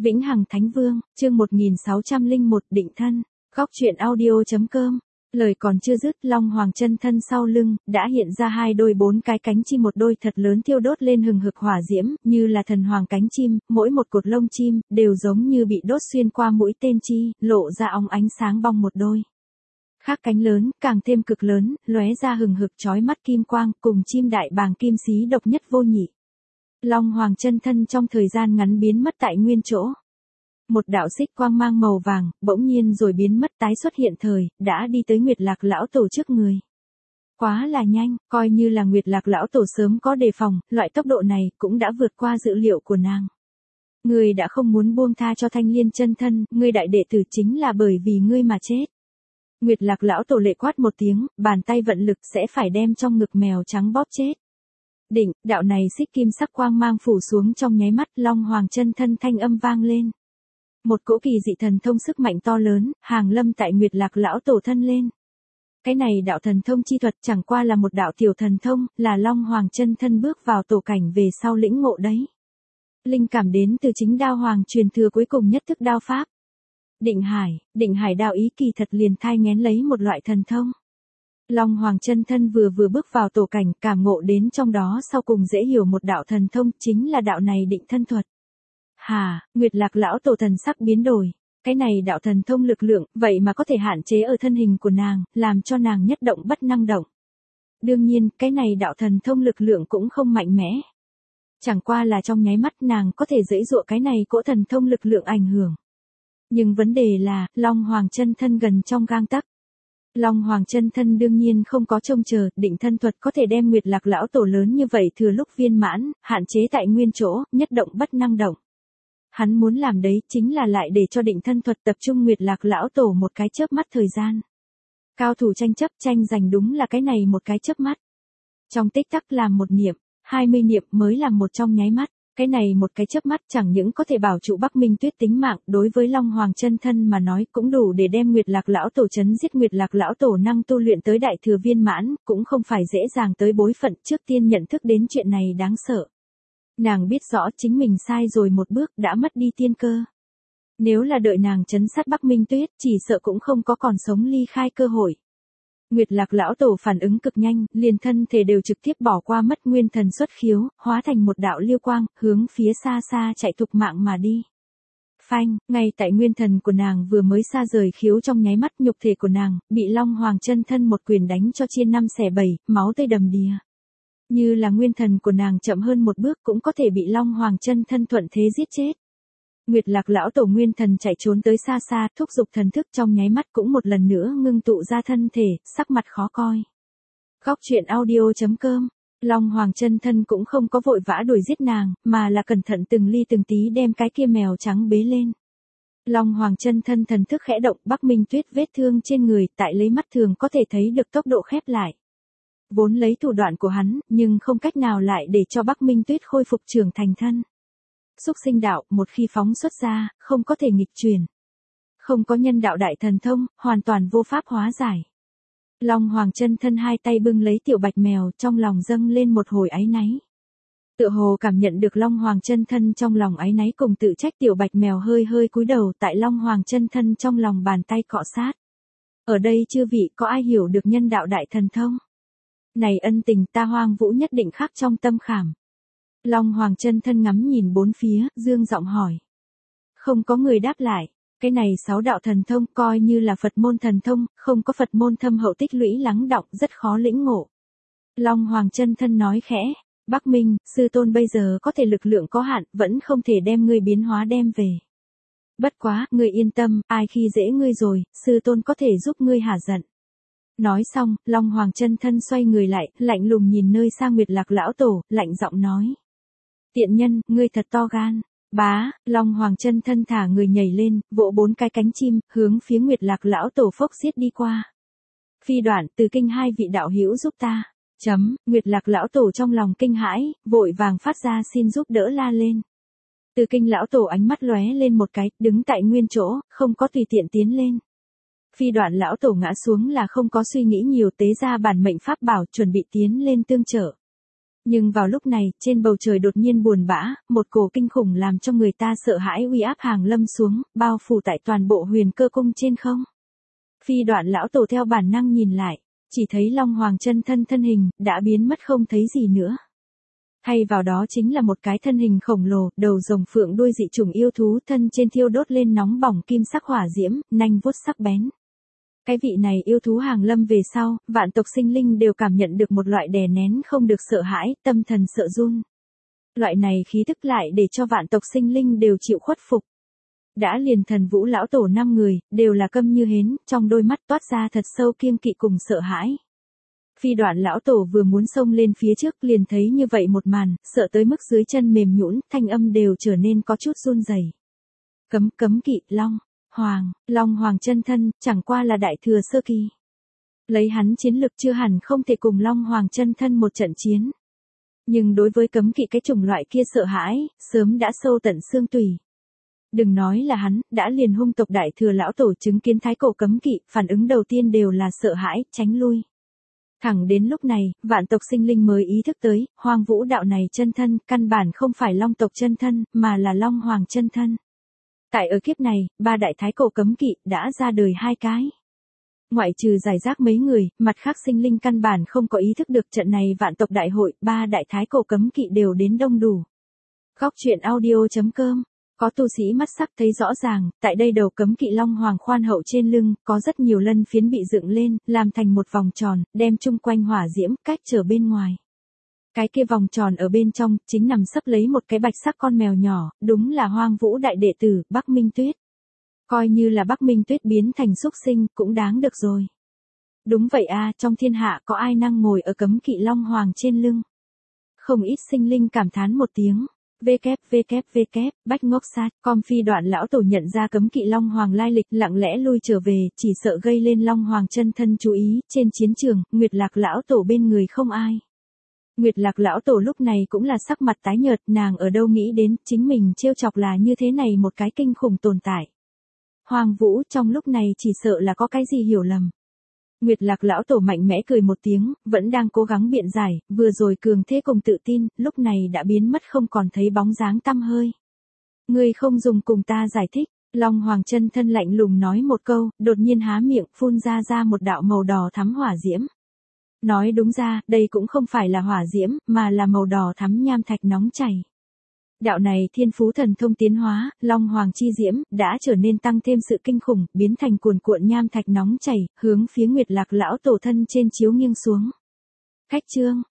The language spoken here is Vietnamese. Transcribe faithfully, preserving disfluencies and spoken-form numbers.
Vĩnh Hằng Thánh Vương, chương một nghìn sáu trăm lẻ một định thân, góc truyện audio.com. Lời còn chưa dứt, Long Hoàng chân thân sau lưng, đã hiện ra hai đôi bốn cái cánh chim, một đôi thật lớn thiêu đốt lên hừng hực hỏa diễm, như là thần hoàng cánh chim, mỗi một cột lông chim, đều giống như bị đốt xuyên qua mũi tên chi, lộ ra óng ánh sáng bong một đôi. Khác cánh lớn, càng thêm cực lớn, lóe ra hừng hực chói mắt kim quang, cùng chim đại bàng kim xí độc nhất vô nhị. Long Hoàng chân thân trong thời gian ngắn biến mất tại nguyên chỗ. Một đạo xích quang mang màu vàng, bỗng nhiên rồi biến mất tái xuất hiện thời, đã đi tới Nguyệt Lạc lão tổ trước người. Quá là nhanh, coi như là Nguyệt Lạc lão tổ sớm có đề phòng, loại tốc độ này cũng đã vượt qua dự liệu của nàng. Ngươi đã không muốn buông tha cho Thanh Liên chân thân, ngươi đại đệ tử chính là bởi vì ngươi mà chết. Nguyệt Lạc lão tổ lệ quát một tiếng, bàn tay vận lực sẽ phải đem trong ngực mèo trắng bóp chết. Đỉnh, đạo này xích kim sắc quang mang phủ xuống trong nháy mắt, Long Hoàng chân thân thanh âm vang lên. Một cỗ kỳ dị thần thông sức mạnh to lớn, hàng lâm tại Nguyệt Lạc lão tổ thân lên. Cái này đạo thần thông chi thuật chẳng qua là một đạo tiểu thần thông, là Long Hoàng chân thân bước vào tổ cảnh về sau lĩnh ngộ đấy. Linh cảm đến từ chính đao hoàng truyền thừa cuối cùng nhất thức đao pháp. Định hải, định hải đạo ý kỳ thật liền thai nghén lấy một loại thần thông. Long Hoàng chân thân vừa vừa bước vào tổ cảnh, cảm ngộ đến trong đó sau cùng dễ hiểu một đạo thần thông, chính là đạo này định thân thuật. Hà, Nguyệt Lạc lão tổ thần sắc biến đổi. Cái này đạo thần thông lực lượng, vậy mà có thể hạn chế ở thân hình của nàng, làm cho nàng nhất động bất năng động. Đương nhiên, cái này đạo thần thông lực lượng cũng không mạnh mẽ. Chẳng qua là trong nháy mắt nàng có thể dễ dụa cái này cỗ thần thông lực lượng ảnh hưởng. Nhưng vấn đề là, Long Hoàng chân thân gần trong gang tấc. Long Hoàng chân thân đương nhiên không có trông chờ, định thân thuật có thể đem Nguyệt Lạc lão tổ lớn như vậy thừa lúc viên mãn, hạn chế tại nguyên chỗ, nhất động bất năng động. Hắn muốn làm đấy chính là lại để cho định thân thuật tập trung Nguyệt Lạc lão tổ một cái chớp mắt thời gian. Cao thủ tranh chấp tranh giành đúng là cái này một cái chớp mắt. Trong tích tắc làm một niệm, hai mươi niệm mới làm một trong nháy mắt. Cái này một cái chớp mắt chẳng những có thể bảo trụ Bắc Minh Tuyết tính mạng, đối với Long Hoàng chân thân mà nói cũng đủ để đem Nguyệt Lạc lão tổ chấn giết. Nguyệt Lạc lão tổ năng tu luyện tới đại thừa viên mãn, cũng không phải dễ dàng tới bối phận, trước tiên nhận thức đến chuyện này đáng sợ. Nàng biết rõ chính mình sai rồi một bước, đã mất đi tiên cơ. Nếu là đợi nàng chấn sát Bắc Minh Tuyết, chỉ sợ cũng không có còn sống ly khai cơ hội. Nguyệt Lạc lão tổ phản ứng cực nhanh, liền thân thể đều trực tiếp bỏ qua mất nguyên thần xuất khiếu, hóa thành một đạo liêu quang, hướng phía xa xa chạy thục mạng mà đi. Phanh, ngay tại nguyên thần của nàng vừa mới xa rời khiếu trong nháy mắt, nhục thể của nàng bị Long Hoàng chân thân một quyền đánh cho chia năm xẻ bảy, máu tươi đầm đìa. Như là nguyên thần của nàng chậm hơn một bước cũng có thể bị Long Hoàng chân thân thuận thế giết chết. Nguyệt Lạc lão tổ nguyên thần chạy trốn tới xa xa, thúc giục thần thức trong nháy mắt cũng một lần nữa ngưng tụ ra thân thể, sắc mặt khó coi. Góc truyện audio.com. Long Hoàng chân thân cũng không có vội vã đuổi giết nàng, mà là cẩn thận từng ly từng tí đem cái kia mèo trắng bế lên. Long Hoàng chân thân thần thức khẽ động, Bắc Minh Tuyết vết thương trên người tại lấy mắt thường có thể thấy được tốc độ khép lại. Vốn lấy thủ đoạn của hắn, nhưng không cách nào lại để cho Bắc Minh Tuyết khôi phục trưởng thành thân. Xúc sinh đạo, một khi phóng xuất ra, không có thể nghịch truyền. Không có nhân đạo đại thần thông, hoàn toàn vô pháp hóa giải. Long Hoàng chân thân hai tay bưng lấy tiểu bạch mèo, trong lòng dâng lên một hồi áy náy. Tựa hồ cảm nhận được Long Hoàng chân thân trong lòng áy náy cùng tự trách, tiểu bạch mèo hơi hơi cúi đầu tại Long Hoàng chân thân trong lòng bàn tay cọ sát. Ở đây chư vị có ai hiểu được nhân đạo đại thần thông? Này ân tình ta Hoang Vũ nhất định khắc trong tâm khảm. Long Hoàng chân thân ngắm nhìn bốn phía, dương giọng hỏi. Không có người đáp lại, cái này sáu đạo thần thông coi như là Phật môn thần thông, không có Phật môn thâm hậu tích lũy lắng đọng rất khó lĩnh ngộ. Long Hoàng chân thân nói khẽ, Bắc Minh, sư tôn bây giờ có thể lực lượng có hạn, vẫn không thể đem ngươi biến hóa đem về. Bất quá, ngươi yên tâm, ai khi dễ ngươi rồi, sư tôn có thể giúp ngươi hả giận. Nói xong, Long Hoàng chân thân xoay người lại, lạnh lùng nhìn nơi xa Nguyệt Lạc lão tổ, lạnh giọng nói. Tiện nhân, ngươi thật to gan. Bá, Long Hoàng chân thân thả người nhảy lên, vỗ bốn cái cánh chim, hướng phía Nguyệt Lạc lão tổ phốc xiết đi qua. Phi Đoạn, Từ Kinh hai vị đạo hữu giúp ta. Chấm, Nguyệt Lạc lão tổ trong lòng kinh hãi, vội vàng phát ra xin giúp đỡ la lên. Từ Kinh lão tổ ánh mắt lóe lên một cái, đứng tại nguyên chỗ, không có tùy tiện tiến lên. Phi Đoạn lão tổ ngã xuống là không có suy nghĩ nhiều, tế ra bản mệnh pháp bảo chuẩn bị tiến lên tương trợ. Nhưng vào lúc này, trên bầu trời đột nhiên buồn bã, một cổ kinh khủng làm cho người ta sợ hãi uy áp hàng lâm xuống, bao phủ tại toàn bộ huyền cơ cung trên không. Phi Đoạn lão tổ theo bản năng nhìn lại, chỉ thấy Long Hoàng chân thân thân hình, đã biến mất không thấy gì nữa. Thay vào đó chính là một cái thân hình khổng lồ, đầu rồng phượng đuôi dị chủng yêu thú, thân trên thiêu đốt lên nóng bỏng kim sắc hỏa diễm, nanh vuốt sắc bén. Cái vị này yêu thú hàng lâm về sau, vạn tộc sinh linh đều cảm nhận được một loại đè nén không được sợ hãi, tâm thần sợ run. Loại này khí tức lại để cho vạn tộc sinh linh đều chịu khuất phục. Đã liền Thần Vũ lão tổ năm người, đều là câm như hến, trong đôi mắt toát ra thật sâu kiêng kỵ cùng sợ hãi. Phi Đoạn lão tổ vừa muốn xông lên phía trước liền thấy như vậy một màn, sợ tới mức dưới chân mềm nhũn, thanh âm đều trở nên có chút run rẩy. Cấm cấm kỵ, Long Hoàng, Long Hoàng chân thân, chẳng qua là đại thừa sơ kỳ. Lấy hắn chiến lực chưa hẳn không thể cùng Long Hoàng chân thân một trận chiến. Nhưng đối với cấm kỵ cái chủng loại kia sợ hãi, sớm đã sâu tận xương tủy. Đừng nói là hắn, đã liền hung tộc đại thừa lão tổ chứng kiến thái cổ cấm kỵ, phản ứng đầu tiên đều là sợ hãi, tránh lui. Thẳng đến lúc này, vạn tộc sinh linh mới ý thức tới, Hoang Vũ đạo này chân thân, căn bản không phải Long tộc chân thân, mà là Long Hoàng chân thân. Tại ở kiếp này, ba đại thái cổ cấm kỵ, đã ra đời hai cái. Ngoại trừ giải rác mấy người, mặt khác sinh linh căn bản không có ý thức được trận này vạn tộc đại hội, ba đại thái cổ cấm kỵ đều đến đông đủ. Góc truyện audio chấm com. Có tu sĩ mắt sắc thấy rõ ràng, tại đây đầu cấm kỵ Long Hoàng khoan hậu trên lưng, có rất nhiều lân phiến bị dựng lên, làm thành một vòng tròn, đem chung quanh hỏa diễm, cách trở bên ngoài. Cái kia vòng tròn ở bên trong, chính nằm sấp lấy một cái bạch sắc con mèo nhỏ, đúng là Hoang Vũ đại đệ tử, Bắc Minh Tuyết. Coi như là Bắc Minh Tuyết biến thành súc sinh, cũng đáng được rồi. Đúng vậy a, trong thiên hạ có ai năng ngồi ở cấm kỵ Long Hoàng trên lưng. Không ít sinh linh cảm thán một tiếng. www, bách ngốc sát, com Phi Đoạn lão tổ nhận ra cấm kỵ Long Hoàng lai lịch, lặng lẽ lui trở về, chỉ sợ gây lên Long Hoàng chân thân chú ý, trên chiến trường, Nguyệt Lạc lão tổ bên người không ai. Nguyệt Lạc lão tổ lúc này cũng là sắc mặt tái nhợt, nàng ở đâu nghĩ đến, chính mình trêu chọc là như thế này một cái kinh khủng tồn tại. Hoàng Vũ trong lúc này chỉ sợ là có cái gì hiểu lầm. Nguyệt Lạc lão tổ mạnh mẽ cười một tiếng, vẫn đang cố gắng biện giải, vừa rồi cường thế cùng tự tin, lúc này đã biến mất không còn thấy bóng dáng tăm hơi. Ngươi không dùng cùng ta giải thích, Long Hoàng chân thân lạnh lùng nói một câu, đột nhiên há miệng, phun ra ra một đạo màu đỏ thắm hỏa diễm. Nói đúng ra, đây cũng không phải là hỏa diễm, mà là màu đỏ thắm nham thạch nóng chảy. Đạo này thiên phú thần thông tiến hóa, Long Hoàng chi diễm, đã trở nên tăng thêm sự kinh khủng, biến thành cuồn cuộn nham thạch nóng chảy, hướng phía Nguyệt Lạc lão tổ thân trên chiếu nghiêng xuống. Khách chương,